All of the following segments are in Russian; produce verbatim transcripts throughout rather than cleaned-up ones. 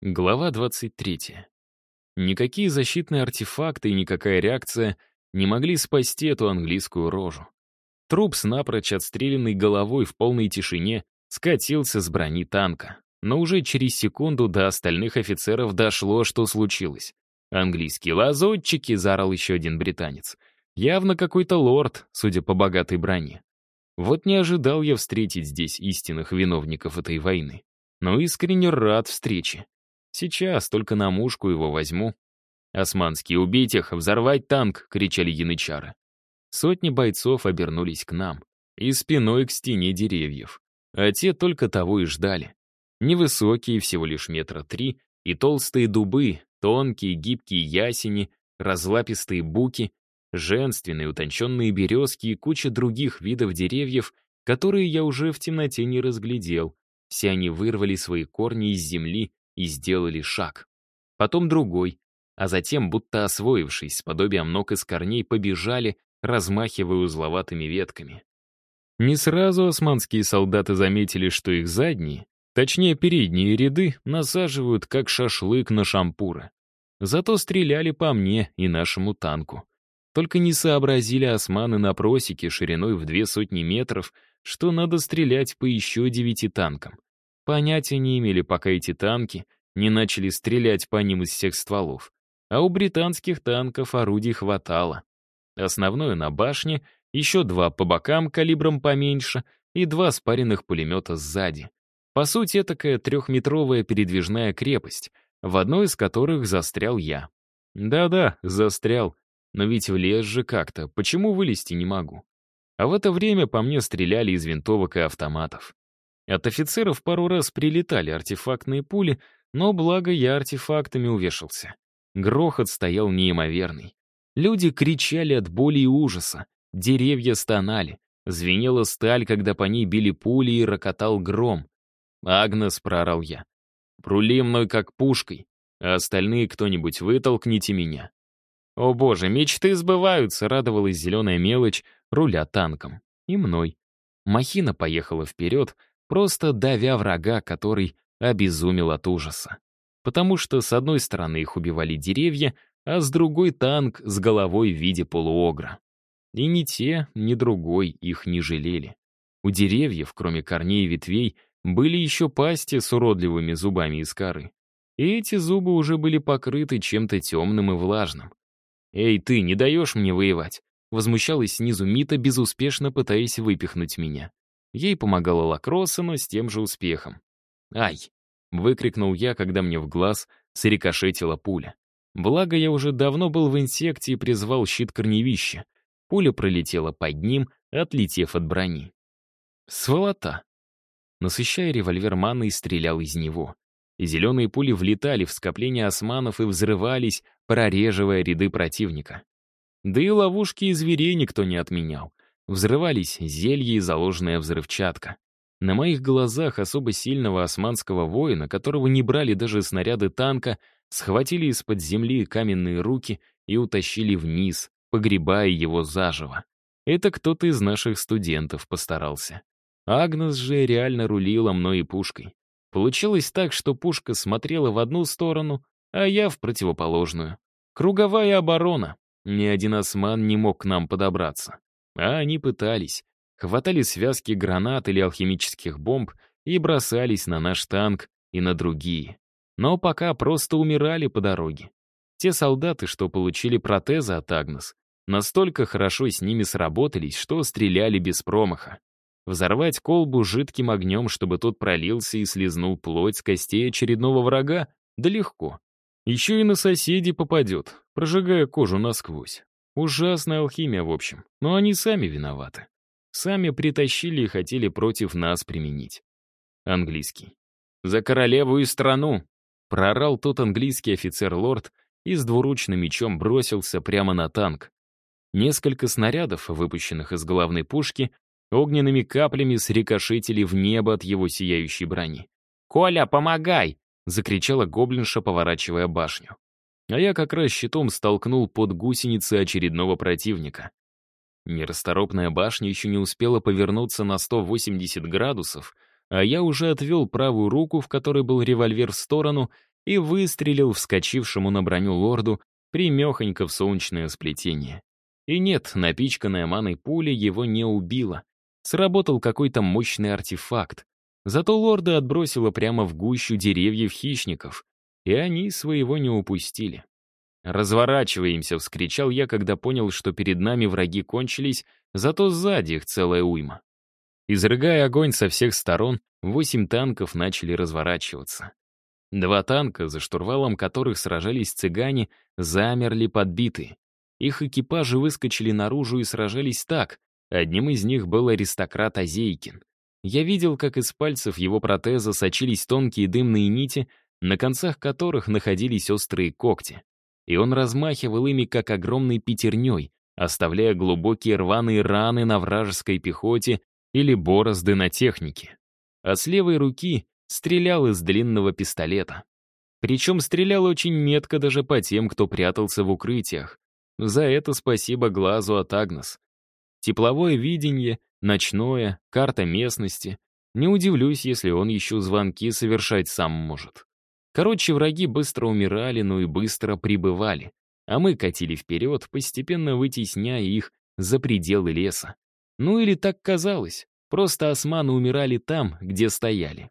Глава двадцать третья. Никакие защитные артефакты и никакая реакция не могли спасти эту английскую рожу. Труп с напрочь отстрелянной головой в полной тишине скатился с брони танка. Но уже через секунду до остальных офицеров дошло, что случилось. «Английские лазутчики!» — заорал еще один британец. Явно какой-то лорд, судя по богатой броне. Вот не ожидал я встретить здесь истинных виновников этой войны. Но искренне рад встрече. Сейчас только на мушку его возьму. «Османские, убить их, взорвать танк!» — кричали янычары. Сотни бойцов обернулись к нам и спиной к стене деревьев. А те только того и ждали. Невысокие, всего лишь метра три, и толстые дубы, тонкие гибкие ясени, разлапистые буки, женственные утонченные березки и куча других видов деревьев, которые я уже в темноте не разглядел. Все они вырвали свои корни из земли и сделали шаг. Потом другой, а затем, будто освоившись с подобием ног из корней, побежали, размахивая узловатыми ветками. Не сразу османские солдаты заметили, что их задние, точнее передние ряды, насаживают как шашлык на шампуры. Зато стреляли по мне и нашему танку. Только не сообразили османы на просеке шириной в две сотни метров, что надо стрелять по еще девяти танкам. Понятия не имели, пока эти танки не начали стрелять по ним из всех стволов. А у британских танков орудий хватало. Основное на башне, еще два по бокам калибром поменьше и два спаренных пулемета сзади. По сути, такая трехметровая передвижная крепость, в одной из которых застрял я. Да-да, застрял, но ведь влез же как-то, почему вылезти не могу? А в это время по мне стреляли из винтовок и автоматов. От офицеров пару раз прилетали артефактные пули, но благо я артефактами увешался. Грохот стоял неимоверный. Люди кричали от боли и ужаса, деревья стонали, звенела сталь, когда по ней били пули и рокотал гром. «Агнес», — проорал я, — «прули мной как пушкой, а остальные кто-нибудь вытолкните меня». «О боже, мечты сбываются», — радовалась зеленая мелочь, руля танком. И мной. Махина поехала вперед, просто давя врага, который обезумел от ужаса. Потому что с одной стороны их убивали деревья, а с другой танк с головой в виде полуогра. И ни те, ни другой их не жалели. У деревьев, кроме корней и ветвей, были еще пасти с уродливыми зубами из коры. И эти зубы уже были покрыты чем-то темным и влажным. «Эй, ты, не даешь мне воевать?» Возмущалась снизу Мита, безуспешно пытаясь выпихнуть меня. Ей помогала Лакроса, но с тем же успехом. «Ай!» — выкрикнул я, когда мне в глаз срикошетила пуля. Благо, я уже давно был в инсекте и призвал щит корневища. Пуля пролетела под ним, отлетев от брони. Сволота! Насыщая револьвер манной, стрелял из него. И зеленые пули влетали в скопление османов и взрывались, прореживая ряды противника. Да и ловушки и зверей никто не отменял. Взрывались зелье и заложенная взрывчатка. На моих глазах особо сильного османского воина, которого не брали даже снаряды танка, схватили из-под земли каменные руки и утащили вниз, погребая его заживо. Это кто-то из наших студентов постарался. Агнес же реально рулила мной и пушкой. Получилось так, что пушка смотрела в одну сторону, а я в противоположную. Круговая оборона. Ни один осман не мог к нам подобраться. А они пытались. Хватали связки гранат или алхимических бомб и бросались на наш танк и на другие. Но пока просто умирали по дороге. Те солдаты, что получили протезы от Агнес, настолько хорошо с ними сработались, что стреляли без промаха. Взорвать колбу жидким огнем, чтобы тот пролился и слезнул плоть с костей очередного врага, да легко. Еще и на соседей попадет, прожигая кожу насквозь. Ужасная алхимия, в общем, но они сами виноваты. Сами притащили и хотели против нас применить. Английский. «За королеву и страну!» — проорал тот английский офицер-лорд и с двуручным мечом бросился прямо на танк. Несколько снарядов, выпущенных из главной пушки, огненными каплями срикошетили в небо от его сияющей брони. «Коля, помогай!» — закричала гоблинша, поворачивая башню. А я как раз щитом столкнул под гусеницы очередного противника. Нерасторопная башня еще не успела повернуться на сто восемьдесят градусов, а я уже отвел правую руку, в которой был револьвер, в сторону и выстрелил вскочившему на броню лорду примехонько в солнечное сплетение. И нет, напичканная маной пуля его не убила. Сработал какой-то мощный артефакт. Зато лорда отбросило прямо в гущу деревьев хищников, и они своего не упустили. «Разворачиваемся!» — вскричал я, когда понял, что перед нами враги кончились, зато сзади их целая уйма. Изрыгая огонь со всех сторон, восемь танков начали разворачиваться. Два танка, за штурвалом которых сражались цыгане, замерли подбитые. Их экипажи выскочили наружу и сражались так. Одним из них был аристократ Азейкин. Я видел, как из пальцев его протеза сочились тонкие дымные нити, на концах которых находились острые когти. И он размахивал ими, как огромной пятерней, оставляя глубокие рваные раны на вражеской пехоте или борозды на технике. А с левой руки стрелял из длинного пистолета. Причем стрелял очень метко даже по тем, кто прятался в укрытиях. За это спасибо глазу от Агнес. Тепловое видение, ночное, карта местности. Не удивлюсь, если он еще звонки совершать сам может. Короче, враги быстро умирали, но и быстро прибывали. А мы катили вперед, постепенно вытесняя их за пределы леса. Ну или так казалось, просто османы умирали там, где стояли.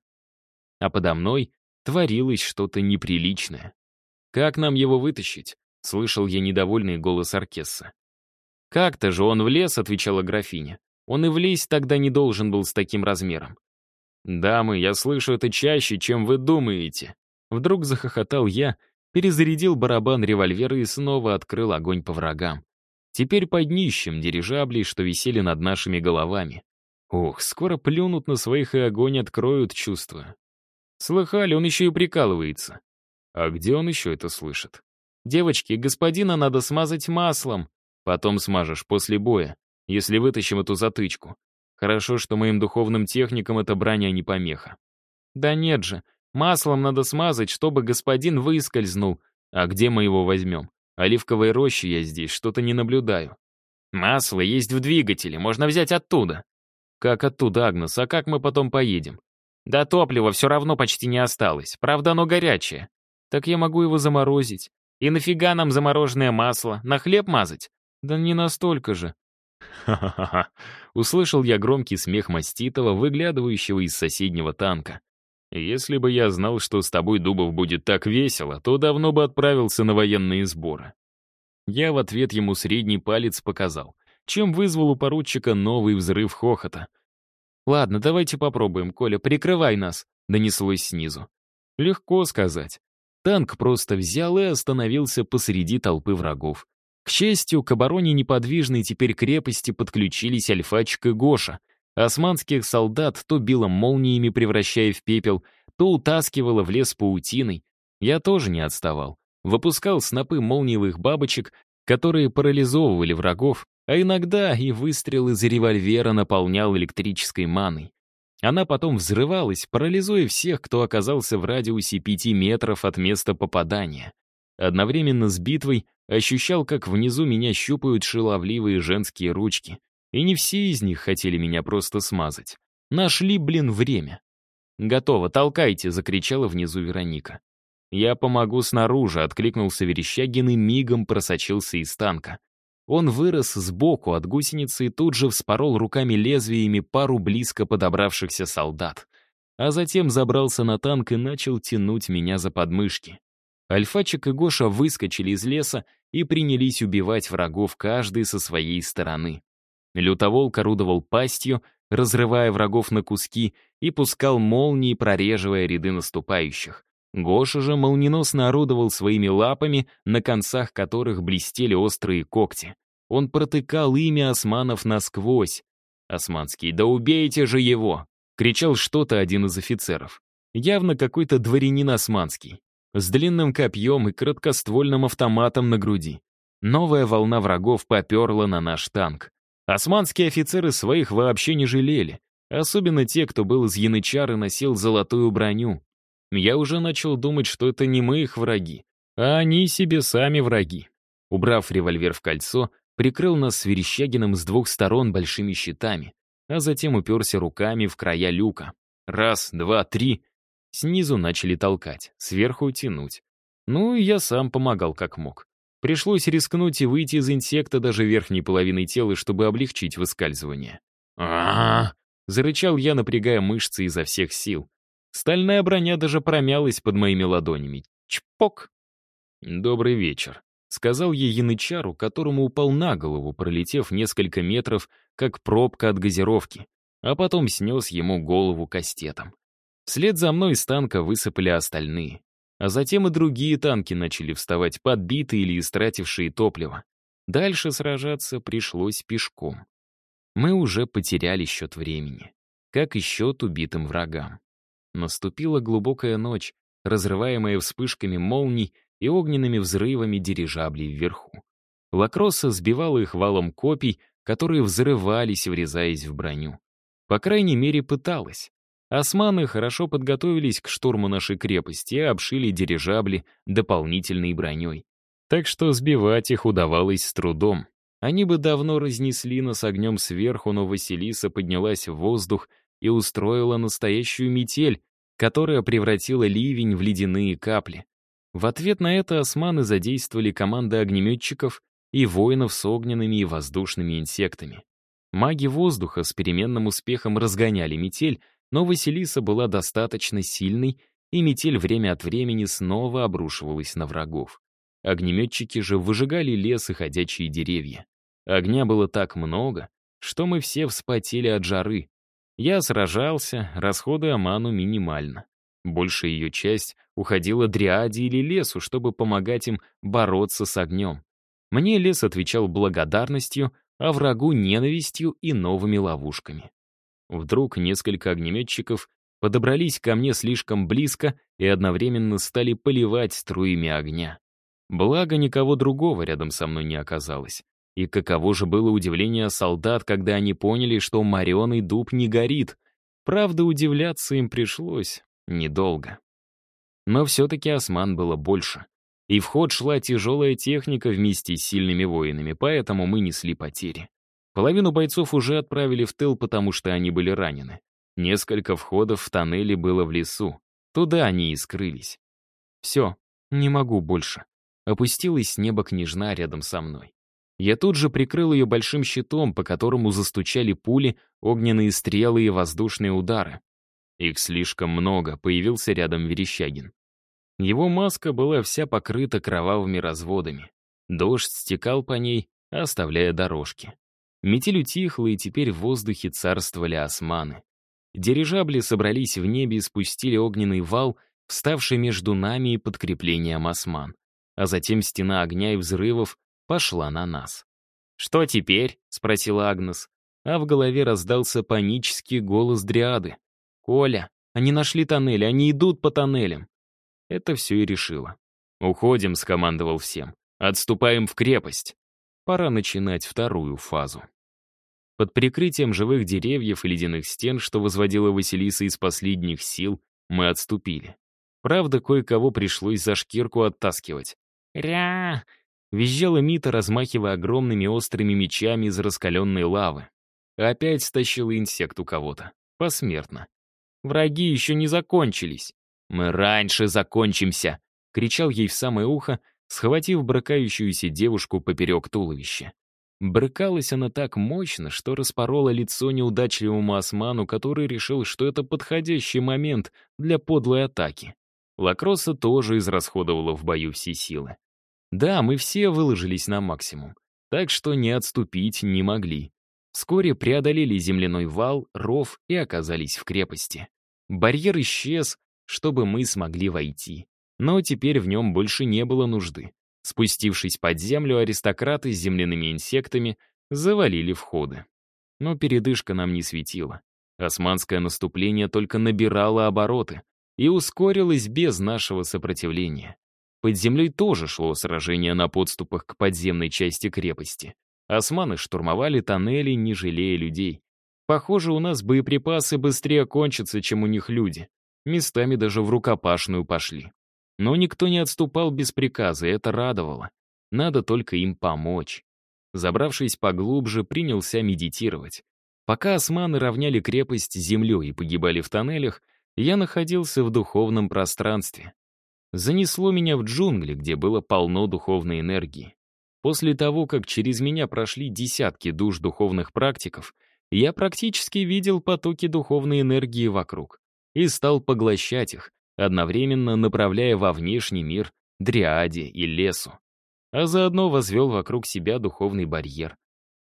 А подо мной творилось что-то неприличное. «Как нам его вытащить?» — слышал я недовольный голос Аркесса. «Как-то же он влез», — отвечала графиня. «Он и влезть тогда не должен был с таким размером». «Дамы, я слышу это чаще, чем вы думаете». Вдруг захохотал я, перезарядил барабан револьвера и снова открыл огонь по врагам. Теперь под днищем дирижаблей, что висели над нашими головами. Ох, скоро плюнут на своих и огонь откроют, чувствую. Слыхали, он еще и прикалывается. А где он еще это слышит? Девочки, господина надо смазать маслом. Потом смажешь, после боя, если вытащим эту затычку. Хорошо, что моим духовным техникам эта броня не помеха. Да нет же, маслом надо смазать, чтобы господин выскользнул. А где мы его возьмем? Оливковой рощи я здесь что-то не наблюдаю. Масло есть в двигателе, можно взять оттуда. Как оттуда, Агнес, а как мы потом поедем? Да топлива все равно почти не осталось, правда оно горячее. Так я могу его заморозить. И нафига нам замороженное масло? На хлеб мазать? Да не настолько же. Ха-ха-ха. Услышал я громкий смех Маститова, выглядывающего из соседнего танка. Если бы я знал, что с тобой, Дубов, будет так весело, то давно бы отправился на военные сборы. Я в ответ ему средний палец показал, чем вызвал у поручика новый взрыв хохота. «Ладно, давайте попробуем, Коля, прикрывай нас», — донеслось снизу. Легко сказать. Танк просто взял и остановился посреди толпы врагов. К счастью, к обороне неподвижной теперь крепости подключились Альфачик и Гоша. Османских солдат то било молниями, превращая в пепел, то утаскивало в лес паутиной. Я тоже не отставал. Выпускал снопы молниевых бабочек, которые парализовывали врагов, а иногда и выстрел из револьвера наполнял электрической маной. Она потом взрывалась, парализуя всех, кто оказался в радиусе пяти метров от места попадания. Одновременно с битвой ощущал, как внизу меня щупают шаловливые женские ручки. И не все из них хотели меня просто смазать. Нашли, блин, время. «Готово, толкайте!» — закричала внизу Вероника. «Я помогу снаружи», — откликнулся Верещагин и мигом просочился из танка. Он вырос сбоку от гусеницы и тут же вспорол руками лезвиями пару близко подобравшихся солдат. А затем забрался на танк и начал тянуть меня за подмышки. Альфачик и Гоша выскочили из леса и принялись убивать врагов каждый со своей стороны. Лютоволк орудовал пастью, разрывая врагов на куски, и пускал молнии, прореживая ряды наступающих. Гоша же молниеносно орудовал своими лапами, на концах которых блестели острые когти. Он протыкал ими османов насквозь. «Османский, да убейте же его!» — кричал что-то один из офицеров. Явно какой-то дворянин османский, с длинным копьем и краткоствольным автоматом на груди. Новая волна врагов поперла на наш танк. Османские офицеры своих вообще не жалели, особенно те, кто был из янычар и носил золотую броню. Я уже начал думать, что это не мы их враги, а они себе сами враги. Убрав револьвер в кольцо, прикрыл нас с Верещагиным с двух сторон большими щитами, а затем уперся руками в края люка. Раз, два, три. Снизу начали толкать, сверху тянуть. Ну, и я сам помогал как мог. Пришлось рискнуть и выйти из инсекта даже верхней половиной тела, чтобы облегчить выскальзывание. а зарычал я, напрягая мышцы изо всех сил. Стальная броня даже промялась под моими ладонями. Чпок! «Добрый вечер», — сказал я янычару, которому упал на голову, пролетев несколько метров, как пробка от газировки, а потом снес ему голову кастетом. Вслед за мной из танка высыпали остальные. А затем и другие танки начали вставать, подбитые или истратившие топливо. Дальше сражаться пришлось пешком. Мы уже потеряли счет времени, как и счет убитым врагам. Наступила глубокая ночь, разрываемая вспышками молний и огненными взрывами дирижаблей вверху. Лакросса сбивала их валом копий, которые взрывались, врезаясь в броню. По крайней мере, пыталась. Османы хорошо подготовились к штурму нашей крепости и обшили дирижабли дополнительной броней. Так что сбивать их удавалось с трудом. Они бы давно разнесли нас огнем сверху, но Василиса поднялась в воздух и устроила настоящую метель, которая превратила ливень в ледяные капли. В ответ на это османы задействовали команды огнеметчиков и воинов с огненными и воздушными инсектами. Маги воздуха с переменным успехом разгоняли метель, но Василиса была достаточно сильной, и метель время от времени снова обрушивалась на врагов. Огнеметчики же выжигали лес и ходячие деревья. Огня было так много, что мы все вспотели от жары. Я сражался, расходуя ману минимально. Большая ее часть уходила дриаде или лесу, чтобы помогать им бороться с огнем. Мне лес отвечал благодарностью, а врагу ненавистью и новыми ловушками. Вдруг несколько огнеметчиков подобрались ко мне слишком близко и одновременно стали поливать струями огня. Благо, никого другого рядом со мной не оказалось. И каково же было удивление солдат, когда они поняли, что мореный дуб не горит. Правда, удивляться им пришлось недолго. Но все-таки осман было больше. И в ход шла тяжелая техника вместе с сильными воинами, поэтому мы несли потери. Половину бойцов уже отправили в тыл, потому что они были ранены. Несколько входов в тоннели было в лесу. Туда они и скрылись. Все, не могу больше. Опустилась с неба княжна рядом со мной. Я тут же прикрыл ее большим щитом, по которому застучали пули, огненные стрелы и воздушные удары. Их слишком много, появился рядом Верещагин. Его маска была вся покрыта кровавыми разводами. Дождь стекал по ней, оставляя дорожки. Метель утихла, и теперь в воздухе царствовали османы. Дирижабли собрались в небе и спустили огненный вал, вставший между нами и подкреплением осман. А затем стена огня и взрывов пошла на нас. «Что теперь?» — спросила Агнес. А в голове раздался панический голос Дриады. «Коля, они нашли тоннели, они идут по тоннелям». Это все и решило. «Уходим», — скомандовал всем. «Отступаем в крепость». Пора начинать вторую фазу. Под прикрытием живых деревьев и ледяных стен, что возводила Василиса из последних сил, мы отступили. Правда, кое-кого пришлось за шкирку оттаскивать. «Ря!» — визжала Мита, размахивая огромными острыми мечами из раскаленной лавы. Опять стащила инсект у кого-то. Посмертно. «Враги еще не закончились». «Мы раньше закончимся!» — кричал ей в самое ухо, схватив брыкающуюся девушку поперек туловища. Брыкалась она так мощно, что распорола лицо неудачливому осману, который решил, что это подходящий момент для подлой атаки. Лакросса тоже израсходовала в бою все силы. Да, мы все выложились на максимум, так что не отступить не могли. Вскоре преодолели земляной вал, ров и оказались в крепости. Барьер исчез, чтобы мы смогли войти. Но теперь в нем больше не было нужды. Спустившись под землю, аристократы с земляными инсектами завалили входы. Но передышка нам не светила. Османское наступление только набирало обороты и ускорилось без нашего сопротивления. Под землей тоже шло сражение на подступах к подземной части крепости. Османы штурмовали тоннели, не жалея людей. Похоже, у нас боеприпасы быстрее кончатся, чем у них люди. Местами даже в рукопашную пошли. Но никто не отступал без приказа, и это радовало. Надо только им помочь. Забравшись поглубже, принялся медитировать. Пока османы равняли крепость с землей и погибали в тоннелях, я находился в духовном пространстве. Занесло меня в джунгли, где было полно духовной энергии. После того, как через меня прошли десятки душ духовных практиков, я практически видел потоки духовной энергии вокруг и стал поглощать их, одновременно направляя во внешний мир, дриаде и лесу. А заодно возвел вокруг себя духовный барьер.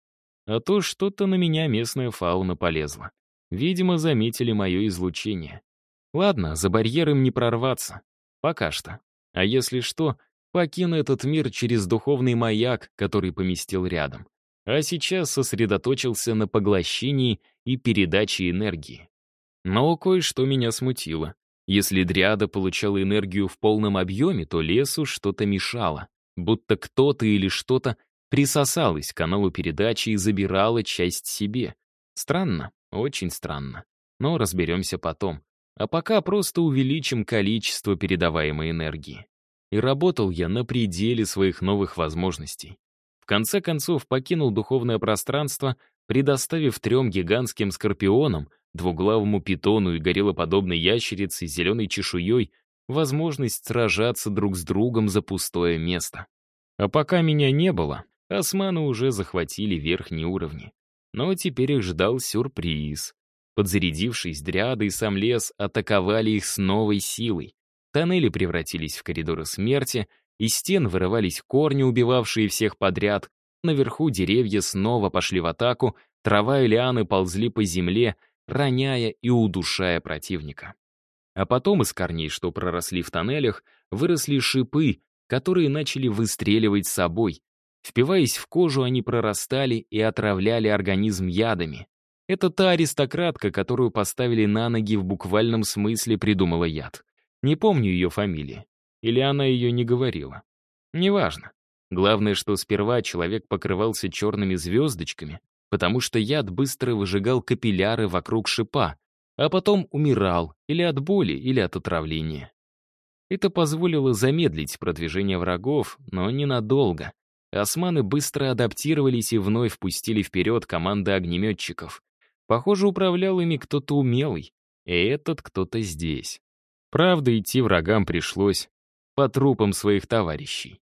А то что-то на меня местная фауна полезла. Видимо, заметили мое излучение. Ладно, за барьером не прорваться. Пока что. А если что, покину этот мир через духовный маяк, который поместил рядом. А сейчас сосредоточился на поглощении и передаче энергии. Но кое-что меня смутило. Если дриада получала энергию в полном объеме, то лесу что-то мешало. Будто кто-то или что-то присосалось к каналу передачи и забирало часть себе. Странно, очень странно. Но разберемся потом. А пока просто увеличим количество передаваемой энергии. И работал я на пределе своих новых возможностей. В конце концов покинул духовное пространство, предоставив трем гигантским скорпионам, двуглавому питону и гориллоподобной ящерице с зеленой чешуей возможность сражаться друг с другом за пустое место. А пока меня не было, османы уже захватили верхние уровни. Но теперь их ждал сюрприз. Подзарядившись, дриады и сам лес атаковали их с новой силой. Тоннели превратились в коридоры смерти, из стен вырывались корни, убивавшие всех подряд. Наверху деревья снова пошли в атаку, трава и лианы ползли по земле, роняя и удушая противника. А потом из корней, что проросли в тоннелях, выросли шипы, которые начали выстреливать с собой. Впиваясь в кожу, они прорастали и отравляли организм ядами. Это та аристократка, которую поставили на ноги в буквальном смысле придумала яд. Не помню ее фамилии. Или она ее не говорила. Неважно. Главное, что сперва человек покрывался черными звездочками, потому что яд быстро выжигал капилляры вокруг шипа, а потом умирал или от боли, или от отравления. Это позволило замедлить продвижение врагов, но ненадолго. Османы быстро адаптировались и вновь впустили вперед команды огнеметчиков. Похоже, управлял ими кто-то умелый, и этот кто-то здесь. Правда, идти врагам пришлось по трупам своих товарищей.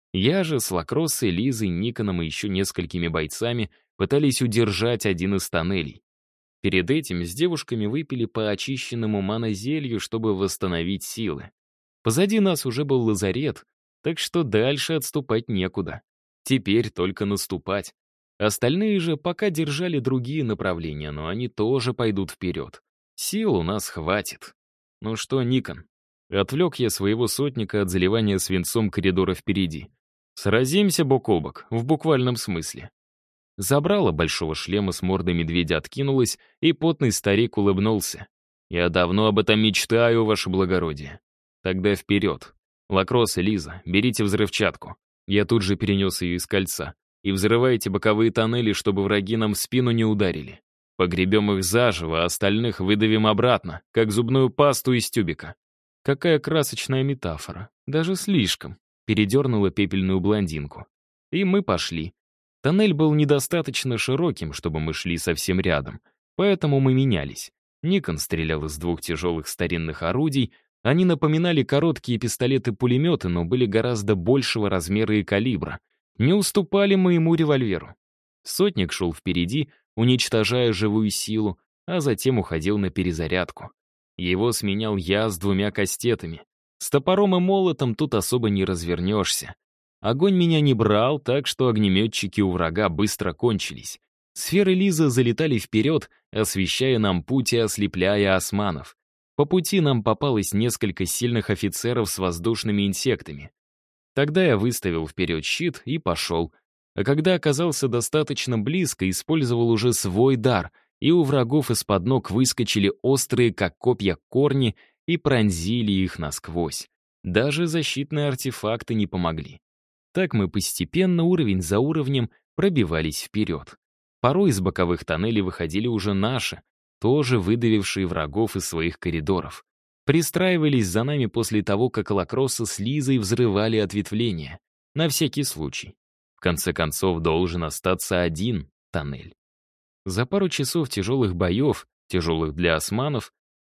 Я же с Лакроссой, Лизой, Никоном и еще несколькими бойцами пытались удержать один из тоннелей. Перед этим с девушками выпили по очищенному манозелью, чтобы восстановить силы. Позади нас уже был лазарет, так что дальше отступать некуда. Теперь только наступать. Остальные же пока держали другие направления, но они тоже пойдут вперед. Сил у нас хватит. Ну что, Никон? Отвлек я своего сотника от заливания свинцом коридора впереди. Сразимся бок о бок, в буквальном смысле. Забрало большого шлема с мордой медведя откинулось, и потный старик улыбнулся. «Я давно об этом мечтаю, ваше благородие. Тогда вперед. Лакросс и Лиза, берите взрывчатку». Я тут же перенес ее из кольца. «И взрывайте боковые тоннели, чтобы враги нам в спину не ударили. Погребем их заживо, а остальных выдавим обратно, как зубную пасту из тюбика». Какая красочная метафора. Даже слишком. Передернула пепельную блондинку. И мы пошли. Тоннель был недостаточно широким, чтобы мы шли совсем рядом, поэтому мы менялись. Никон стрелял из двух тяжелых старинных орудий, они напоминали короткие пистолеты-пулеметы, но были гораздо большего размера и калибра. Не уступали моему револьверу. Сотник шел впереди, уничтожая живую силу, а затем уходил на перезарядку. Его сменял я с двумя кастетами. С топором и молотом тут особо не развернешься. Огонь меня не брал, так что огнеметчики у врага быстро кончились. Сферы Лизы залетали вперед, освещая нам путь и ослепляя османов. По пути нам попалось несколько сильных офицеров с воздушными инсектами. Тогда я выставил вперед щит и пошел. А когда оказался достаточно близко, использовал уже свой дар, и у врагов из-под ног выскочили острые, как копья, корни и пронзили их насквозь. Даже защитные артефакты не помогли. Так мы постепенно, уровень за уровнем, пробивались вперед. Порой из боковых тоннелей выходили уже наши, тоже выдавившие врагов из своих коридоров. Пристраивались за нами после того, как Лакросса с Лизой взрывали ответвления. На всякий случай. В конце концов, должен остаться один тоннель. За пару часов тяжелых боев, тяжелых для османов,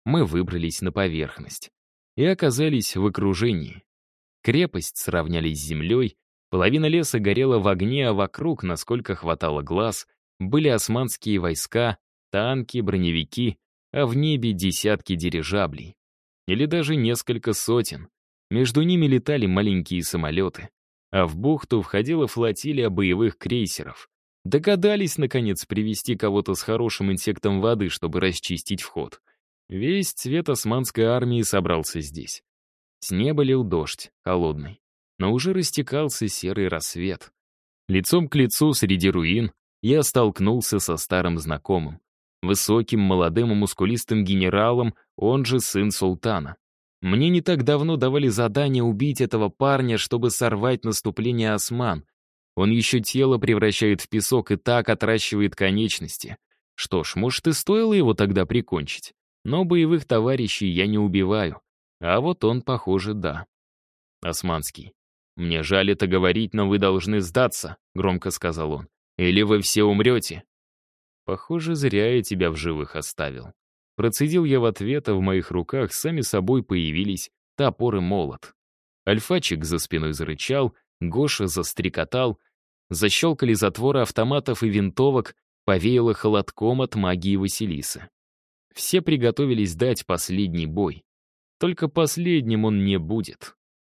мы выбрались на поверхность и оказались в окружении. Крепость сравнялись с землей, половина леса горела в огне, а вокруг, насколько хватало глаз, были османские войска, танки, броневики, а в небе десятки дирижаблей. Или даже несколько сотен. Между ними летали маленькие самолеты. А в бухту входила флотилия боевых крейсеров. Догадались, наконец, привести кого-то с хорошим инсектом воды, чтобы расчистить вход. Весь цвет османской армии собрался здесь. С неба лил дождь, холодный. Но уже растекался серый рассвет. Лицом к лицу среди руин я столкнулся со старым знакомым. Высоким, молодым и мускулистым генералом, он же сын султана. Мне не так давно давали задание убить этого парня, чтобы сорвать наступление осман. Он еще тело превращает в песок и так отращивает конечности. Что ж, может, и стоило его тогда прикончить. Но боевых товарищей я не убиваю. А вот он, похоже, да. Османский. «Мне жаль это говорить, но вы должны сдаться», — громко сказал он. «Или вы все умрете». Похоже, зря я тебя в живых оставил. Процедил я в ответ, а в моих руках сами собой появились топор и молот. Альфачик за спиной зарычал, Гоша застрекотал, защелкали затворы автоматов и винтовок, повеяло холодком от магии Василисы. Все приготовились дать последний бой. Только последним он не будет.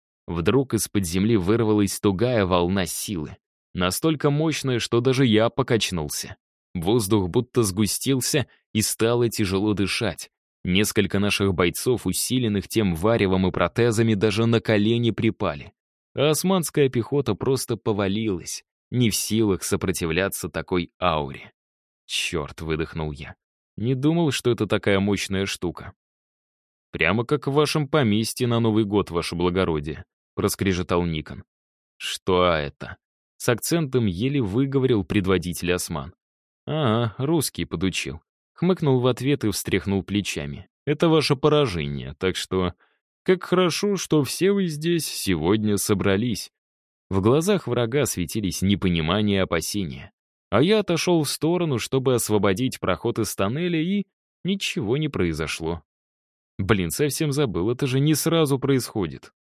Вдруг из-под земли вырвалась тугая волна силы, настолько мощная, что даже я покачнулся. Воздух будто сгустился, и стало тяжело дышать. Несколько наших бойцов, усиленных тем варевом и протезами, даже на колени припали. А османская пехота просто повалилась, не в силах сопротивляться такой ауре. «Черт», — выдохнул я. «Не думал, что это такая мощная штука». «Прямо как в вашем поместье на Новый год, ваше благородие», — проскрежетал Никон. «Что это?» — с акцентом еле выговорил предводитель осман. «А, русский подучил». Хмыкнул в ответ и встряхнул плечами. «Это ваше поражение, так что... Как хорошо, что все вы здесь сегодня собрались». В глазах врага светились непонимание и опасения. А я отошел в сторону, чтобы освободить проход из тоннеля, и ничего не произошло. Блин, совсем забыл, это же не сразу происходит.